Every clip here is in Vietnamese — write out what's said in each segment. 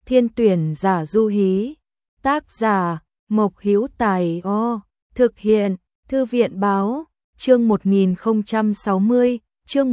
Thiên tuyển giả du hí. Tác giả Mộc Hữu Tài. Thực hiện Thư viện báo. Chương 1060, chương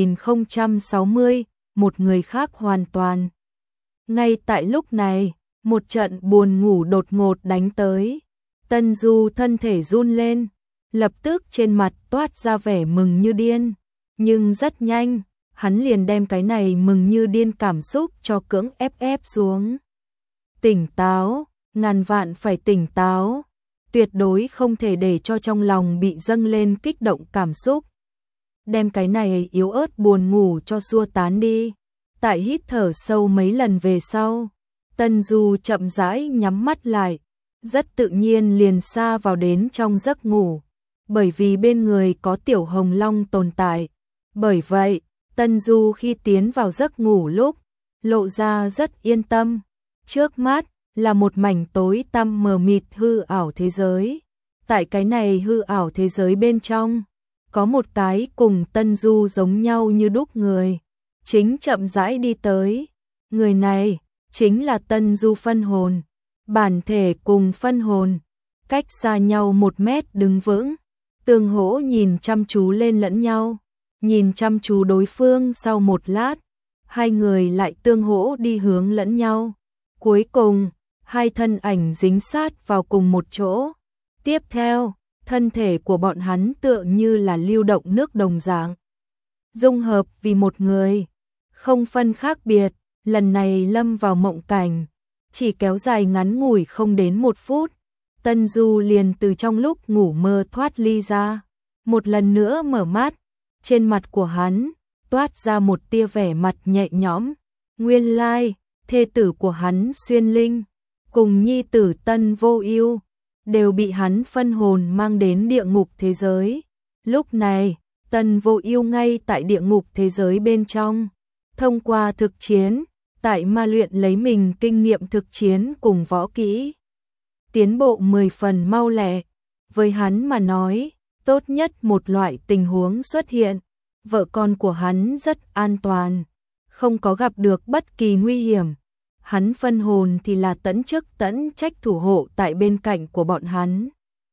1060, một người khác hoàn toàn. Ngay tại lúc này, một trận buồn ngủ đột ngột đánh tới. Tân Du thân thể run lên, lập tức trên mặt toát ra vẻ mừng như điên. Nhưng rất nhanh, hắn liền đem cái này mừng như điên cảm xúc cho cưỡng ép xuống. Tỉnh táo, ngàn vạn phải tỉnh táo. Tuyệt đối không thể để cho trong lòng bị dâng lên kích động cảm xúc. Đem cái này yếu ớt buồn ngủ cho xua tán đi. Tại hít thở sâu mấy lần về sau, Tân Du chậm rãi nhắm mắt lại, rất tự nhiên liền sa vào đến trong giấc ngủ. Bởi vì bên người có Tiểu Hồng Long tồn tại. Bởi vậy, Tân Du khi tiến vào giấc ngủ lúc, lộ ra rất yên tâm. Trước mắt là một mảnh tối tăm mờ mịt hư ảo thế giới. Tại cái này hư ảo thế giới bên trong, có một cái cùng Tân Du giống nhau như đúc người, chính chậm rãi đi tới. Người này chính là Tân Du phân hồn. Bản thể cùng phân hồn cách xa nhau 1 mét đứng vững, tương hỗ nhìn chăm chú lên lẫn nhau. Nhìn chăm chú đối phương sau một lát, hai người lại tương hỗ đi hướng lẫn nhau. Cuối cùng, hai thân ảnh dính sát vào cùng một chỗ. Tiếp theo, thân thể của bọn hắn tựa như là lưu động nước đồng dạng, dung hợp vì một người, không phân khác biệt. Lần này lâm vào mộng cảnh, chỉ kéo dài ngắn ngủi không đến 1 phút. Tân Du liền từ trong lúc ngủ mơ thoát ly ra, một lần nữa mở mắt. Trên mặt của hắn toát ra một tia vẻ mặt nhẹ nhõm. Nguyên lai, thê tử của hắn Xuyên Linh cùng nhi tử Tân Vô Ưu đều bị hắn phân hồn mang đến địa ngục thế giới. Lúc này, Tân Vô Ưu ngay tại địa ngục thế giới bên trong, thông qua thực chiến, tại ma luyện lấy mình kinh nghiệm thực chiến cùng võ kỹ. Tiến bộ 10 phần mau lẹ. Với hắn mà nói, tốt nhất một loại tình huống xuất hiện, vợ con của hắn rất an toàn, không có gặp được bất kỳ nguy hiểm. Hắn phân hồn thì là tận chức tận trách thủ hộ tại bên cạnh của bọn hắn,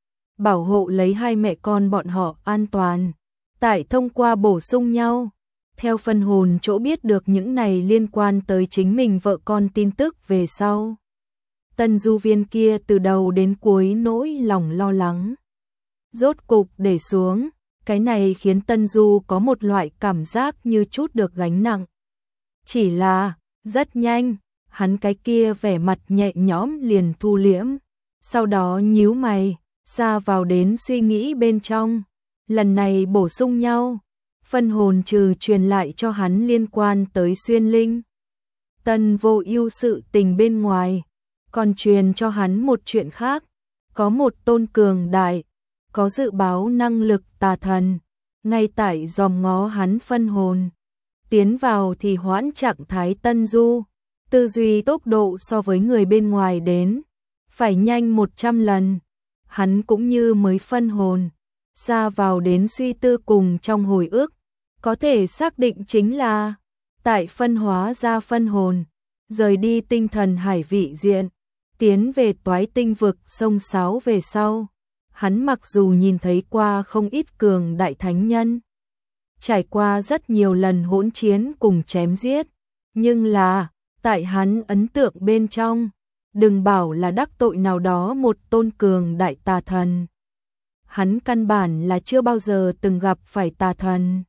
bảo hộ lấy hai mẹ con bọn họ an toàn. Tại thông qua bổ sung nhau, theo phân hồn chỗ biết được những này liên quan tới chính mình vợ con tin tức về sau, Tân Du viên kia từ đầu đến cuối nỗi lòng lo lắng rốt cục để xuống. Cái này khiến Tân Du có một loại cảm giác như chút được gánh nặng. Chỉ là, rất nhanh, hắn cái kia vẻ mặt nhẹ nhõm liền thu liễm. Sau đó nhíu mày, sa vào đến suy nghĩ bên trong. Lần này bổ sung nhau, phân hồn trừ truyền lại cho hắn liên quan tới Xuyên Linh, Tân Vô Ưu sự tình bên ngoài, còn truyền cho hắn một chuyện khác. Có một tôn cường đại, có dự báo năng lực tà thần, ngay tại dòm ngó hắn phân hồn. Tiến vào thì hoãn trạng thái Tân Du, tư duy tốc độ so với người bên ngoài đến phải nhanh 100 lần. Hắn cũng như mới phân hồn, sa vào đến suy tư cùng trong hồi ức, có thể xác định chính là tại phân hóa ra phân hồn, rời đi tinh thần hải vị diện, tiến về toái tinh vực sông sáo về sau. Hắn mặc dù nhìn thấy qua không ít cường đại thánh nhân, trải qua rất nhiều lần hỗn chiến cùng chém giết, nhưng là, tại hắn ấn tượng bên trong, đừng bảo là đắc tội nào đó một tôn cường đại tà thần. Hắn căn bản là chưa bao giờ từng gặp phải tà thần.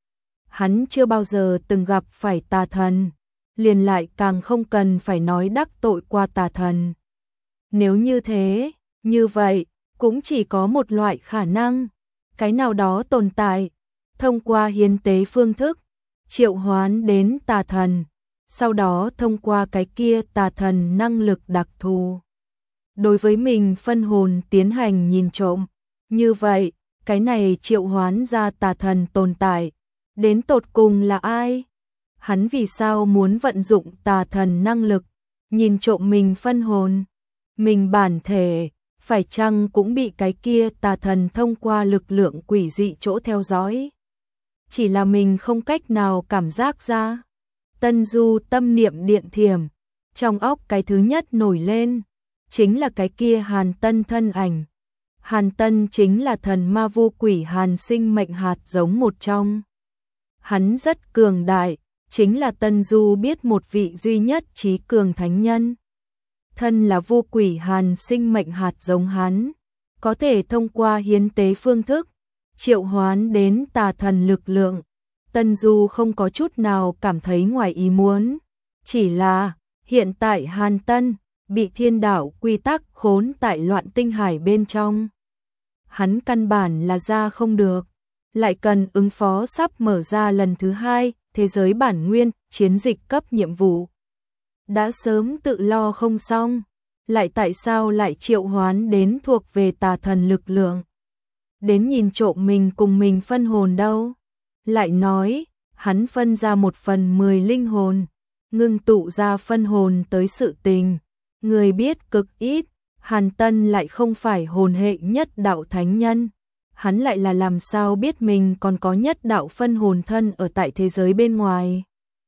Hắn chưa bao giờ từng gặp phải tà thần, liền lại càng không cần phải nói đắc tội qua tà thần. Nếu như thế, như vậy, cũng chỉ có một loại khả năng, cái nào đó tồn tại, thông qua hiến tế phương thức, triệu hoán đến tà thần, sau đó thông qua cái kia tà thần năng lực đặc thù, đối với mình phân hồn tiến hành nhìn trộm. Như vậy, cái này triệu hoán ra tà thần tồn tại, đến tột cùng là ai? Hắn vì sao muốn vận dụng tà thần năng lực, nhìn trộm mình phân hồn? Mình bản thể phải chăng cũng bị cái kia tà thần thông qua lực lượng quỷ dị chỗ theo dõi? Chỉ là mình không cách nào cảm giác ra. Tân Du tâm niệm điện thiểm, Trong óc cái thứ nhất nổi lên, chính là cái kia Hàn Tân thân ảnh. Hàn Tân chính là thần ma vô quỷ Hàn sinh mệnh hạt giống một trong. Hắn rất cường đại, chính là Tân Du biết một vị duy nhất trí cường thánh nhân. Thân là vô quỷ Hàn sinh mệnh hạt giống hắn, có thể thông qua hiến tế phương thức, triệu hoán đến tà thần lực lượng. Tân Du không có chút nào cảm thấy ngoài ý muốn, chỉ là hiện tại Hàn Tân bị thiên đạo quy tắc khốn tại loạn tinh hải bên trong. Hắn căn bản là ra không được, lại cần ứng phó sắp mở ra lần thứ 2 thế giới bản nguyên chiến dịch cấp nhiệm vụ. Đã sớm tự lo không xong, lại tại sao lại triệu hoán đến thuộc về tà thần lực lượng? Đến nhìn trộm mình cùng mình phân hồn đâu? Lại nói, hắn phân ra 1/10 linh hồn, ngưng tụ ra phân hồn tới sự tình. Người biết cực ít, Hàn Tân lại không phải hồn hệ nhất đạo thánh nhân. Hắn lại là làm sao biết mình còn có nhất đạo phân hồn thân ở tại thế giới bên ngoài.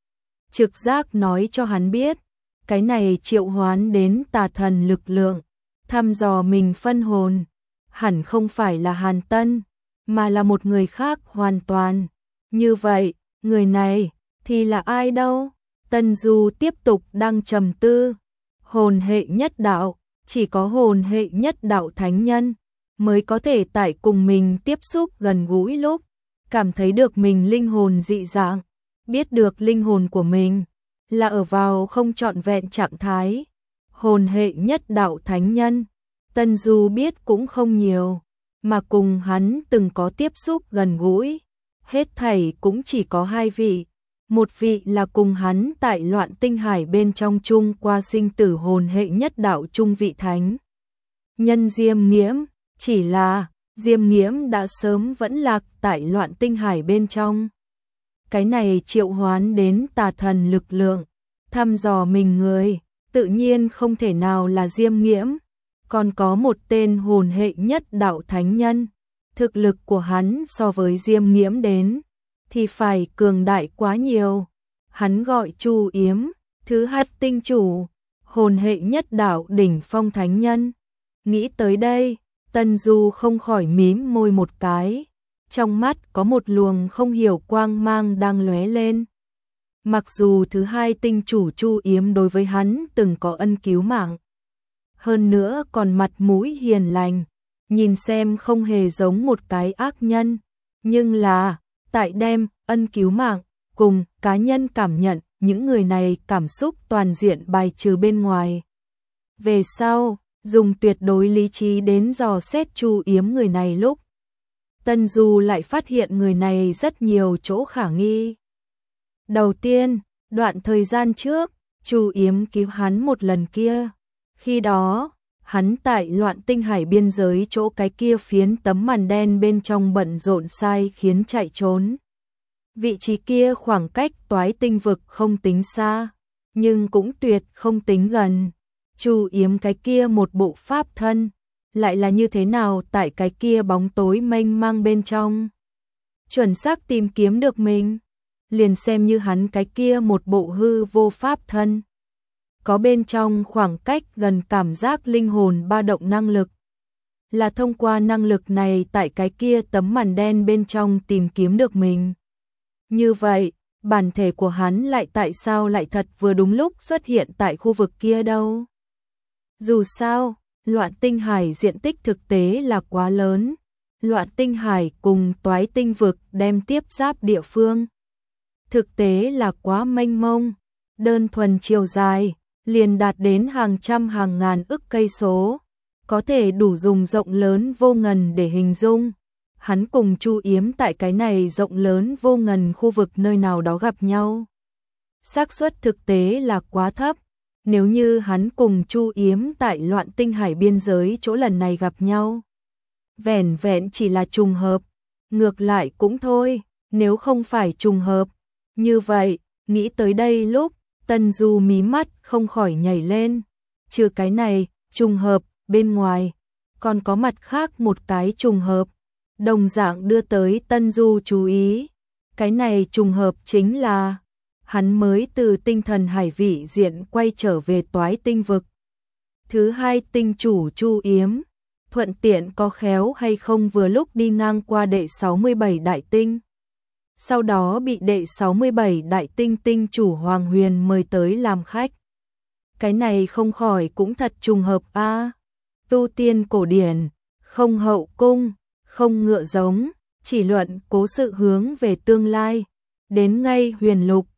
Trực giác nói cho hắn biết, cái này triệu hoán đến tà thần lực lượng, thăm dò mình phân hồn, hẳn không phải là Hàn Tân, mà là một người khác hoàn toàn. Như vậy, người này thì là ai đâu? Tân Du tiếp tục đang trầm tư. Hồn hệ nhất đạo, chỉ có hồn hệ nhất đạo thánh nhân mới có thể tại cùng mình tiếp xúc gần gũi lúc cảm thấy được mình linh hồn dị dạng, biết được linh hồn của mình là ở vào không trọn vẹn trạng thái. Hồn hệ nhất đạo thánh nhân, Tân Du biết cũng không nhiều, mà cùng hắn từng có tiếp xúc gần gũi, hết thảy cũng chỉ có 2 vị. Một vị là cùng hắn tại loạn tinh hải bên trong chung qua sinh tử hồn hệ nhất đạo trung vị thánh nhân Diêm Nghiễm, chỉ là Diêm Nghiễm đã sớm vẫn lạc tại loạn tinh hải bên trong. Cái này triệu hoán đến tà thần lực lượng, thăm dò mình người, tự nhiên không thể nào là Diêm Nghiễm. Còn có một tên hồn hệ nhất đạo thánh nhân, thực lực của hắn so với Diêm Nghiễm đến thì phải cường đại quá nhiều. Hắn gọi Chu Yếm, thứ 2 tinh chủ, hồn hệ nhất đạo đỉnh phong thánh nhân. Nghĩ tới đây, Tân Du không khỏi mím môi một cái, trong mắt có một luồng không hiểu quang mang đang lóe lên. Mặc dù thứ 2 tinh chủ Chu Yếm đối với hắn từng có ân cứu mạng, hơn nữa còn mặt mũi hiền lành, nhìn xem không hề giống một cái ác nhân, nhưng là tại đem ân cứu mạng cùng cá nhân cảm nhận những người này cảm xúc toàn diện bài trừ bên ngoài. Về sau, dùng tuyệt đối lý trí đến dò xét Chu Yếm người này lúc, Tân Du lại phát hiện người này rất nhiều chỗ khả nghi. Đầu tiên, đoạn thời gian trước, Chu Yếm cứu hắn một lần kia. Khi đó, hắn tại loạn tinh hải biên giới chỗ cái kia phiến tấm màn đen bên trong bận rộn sai khiến chạy trốn. Vị trí kia khoảng cách toái tinh vực không tính xa, nhưng cũng tuyệt không tính gần. Chu Yếm cái kia một bộ pháp thân, lại là như thế nào tại cái kia bóng tối mênh mang bên trong? Chuẩn xác tìm kiếm được mình, liền xem như hắn cái kia một bộ hư vô pháp thân. Có bên trong khoảng cách gần cảm giác linh hồn ba động năng lực. Là thông qua năng lực này tại cái kia tấm màn đen bên trong tìm kiếm được mình. Như vậy, bản thể của hắn lại tại sao lại thật vừa đúng lúc xuất hiện tại khu vực kia đâu? Dù sao, loạn tinh hải diện tích thực tế là quá lớn. Loạn tinh hải cùng toái tinh vực đem tiếp giáp địa phương. Thực tế là quá mênh mông, đơn thuần chiều dài liền đạt đến hàng trăm hàng ngàn ức cây số, có thể đủ dùng rộng lớn vô ngần để hình dung. Hắn cùng Chu Yếm tại cái này rộng lớn vô ngần khu vực nơi nào đó gặp nhau. Xác suất thực tế là quá thấp, nếu như hắn cùng Chu Yếm tại loạn tinh hải biên giới chỗ lần này gặp nhau, vẻn vẹn chỉ là trùng hợp, ngược lại cũng thôi, nếu không phải trùng hợp. Như vậy, nghĩ tới đây lúc, Tân Du mí mắt không khỏi nhảy lên. Trừ cái này, trùng hợp, bên ngoài, còn có mặt khác một cái trùng hợp, đồng dạng đưa tới Tân Du chú ý. Cái này trùng hợp chính là hắn mới từ tinh thần hải vị diện quay trở về Toái Tinh vực. Thứ hai, tinh chủ Chu Yếm, thuận tiện có khéo hay không vừa lúc đi ngang qua đệ 67 đại tinh. Sau đó bị đệ 67 đại tinh tinh chủ Hoàng Huyền mời tới làm khách. Cái này không khỏi cũng thật trùng hợp a. Tu tiên cổ điển, không hậu cung, không ngựa giống, chỉ luận cố sự hướng về tương lai. Đến ngay Huyền Lục,